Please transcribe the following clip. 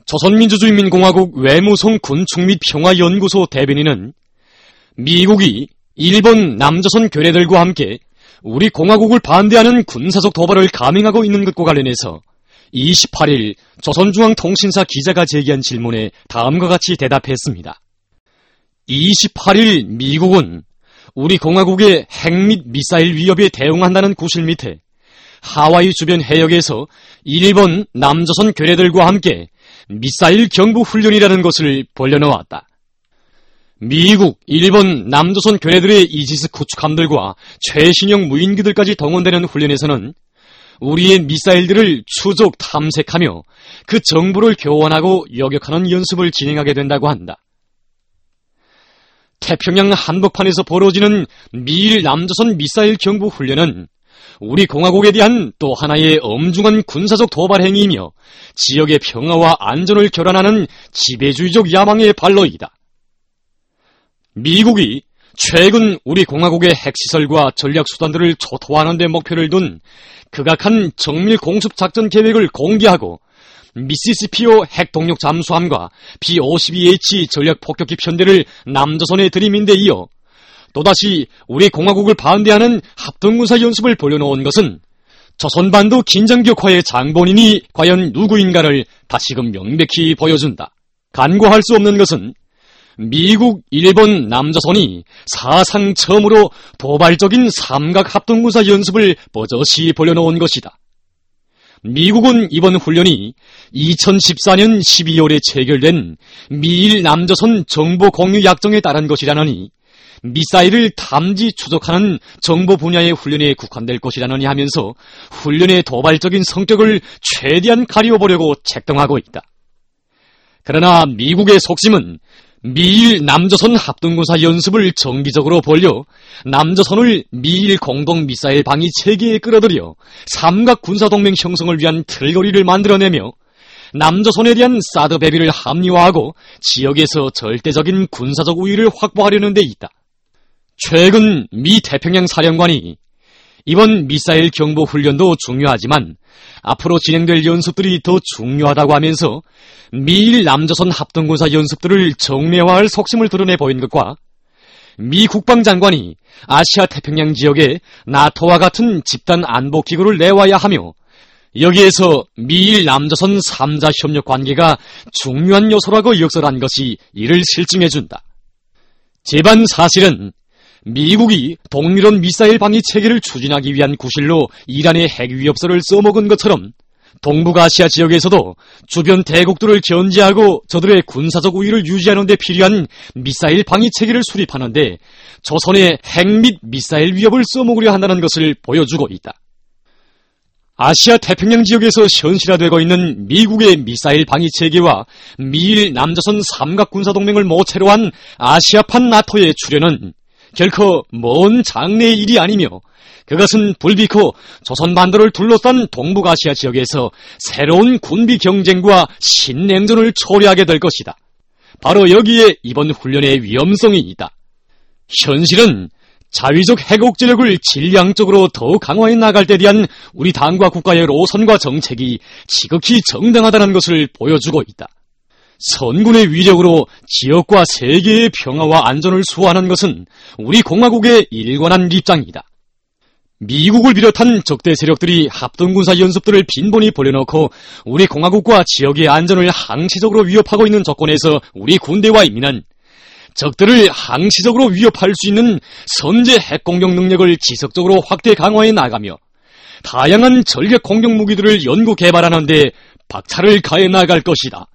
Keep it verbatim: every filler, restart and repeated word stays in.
조선민주주의인민공화국 외무성 군축 및 평화연구소 대변인은 미국이 일본 남조선 괴뢰들과 함께 우리 공화국을 반대하는 군사적 도발을 감행하고 있는 것과 관련해서 이십팔 일 조선중앙통신사 기자가 제기한 질문에 다음과 같이 대답했습니다. 이십팔 일 미국은 우리 공화국의 핵 및 미사일 위협에 대응한다는 구실 밑에 하와이 주변 해역에서 일본 남조선 괴뢰들과 함께 미사일 경보 훈련이라는 것을 벌려놓았다. 미국, 일본, 남조선 괴뢰들의 이지스 구축함들과 최신형 무인기들까지 동원되는 훈련에서는 우리의 미사일들을 추적, 탐색하며 그 정보를 교환하고 요격하는 연습을 진행하게 된다고 한다. 태평양 한복판에서 벌어지는 미일 남조선 미사일 경보 훈련은 우리 공화국에 대한 또 하나의 엄중한 군사적 도발 행위이며 지역의 평화와 안전을 결란하는 지배주의적 야망의 발로이다. 미국이 최근 우리 공화국의 핵시설과 전략수단들을 초토화하는 데 목표를 둔 극악한 정밀 공습 작전 계획을 공개하고 미시시피호 핵동력 잠수함과 비 오십이 에이치 전략 폭격기 편대를 남조선에 들이민 데 이어 또다시 우리 공화국을 반대하는 합동군사 연습을 벌여놓은 것은 조선반도 긴장격화의 장본인이 과연 누구인가를 다시금 명백히 보여준다. 간과할 수 없는 것은 미국, 일본, 남조선이 사상 처음으로 도발적인 삼각 합동군사 연습을 버젓이 벌여놓은 것이다. 미국은 이번 훈련이 이천십사 년 십이월에 체결된 미일 남조선 정보 공유 약정에 따른 것이라느니 미사일을 탐지 추적하는 정보 분야의 훈련에 국한될 것이라느니 하면서 훈련의 도발적인 성격을 최대한 가려보려고 책동하고 있다. 그러나 미국의 속심은 미일 남조선 합동군사 연습을 정기적으로 벌려 남조선을 미일 공동 미사일 방위 체계에 끌어들여 삼각 군사동맹 형성을 위한 틀거리를 만들어내며 남조선에 대한 사드 배비를 합리화하고 지역에서 절대적인 군사적 우위를 확보하려는 데 있다. 최근 미 태평양 사령관이 이번 미사일 경보 훈련도 중요하지만 앞으로 진행될 연습들이 더 중요하다고 하면서 미일 남조선 합동군사 연습들을 정례화할 속심을 드러내 보인 것과 미 국방장관이 아시아 태평양 지역에 나토와 같은 집단 안보기구를 내와야 하며 여기에서 미일 남조선 삼 자 협력 관계가 중요한 요소라고 역설한 것이 이를 실증해준다. 재반 사실은 미국이 동밀원 미사일 방위 체계를 추진하기 위한 구실로 이란의 핵 위협서를 써먹은 것처럼 동북아시아 지역에서도 주변 대국들을 견제하고 저들의 군사적 우위를 유지하는 데 필요한 미사일 방위 체계를 수립하는데 조선의 핵 및 미사일 위협을 써먹으려 한다는 것을 보여주고 있다. 아시아 태평양 지역에서 현실화되고 있는 미국의 미사일 방위 체계와 미일 남조선 삼각 군사동맹을 모체로 한 아시아판 나토의 출현은 결코 먼 장래의 일이 아니며 그것은 불비코 조선반도를 둘러싼 동북아시아 지역에서 새로운 군비 경쟁과 신냉전을 초래하게 될 것이다. 바로 여기에 이번 훈련의 위험성이 있다. 현실은 자위적 핵옥제력을 질량적으로 더 강화해 나갈 때 대한 우리 당과 국가의 노선과 정책이 지극히 정당하다는 것을 보여주고 있다. 선군의 위력으로 지역과 세계의 평화와 안전을 수호하는 것은 우리 공화국의 일관한 입장이다. 미국을 비롯한 적대 세력들이 합동군사 연습들을 빈번히 벌여놓고 우리 공화국과 지역의 안전을 항시적으로 위협하고 있는 조건에서 우리 군대와 인민은 적들을 항시적으로 위협할 수 있는 선제 핵공격 능력을 지속적으로 확대 강화해 나가며 다양한 전략 공격 무기들을 연구 개발하는 데 박차를 가해 나갈 것이다.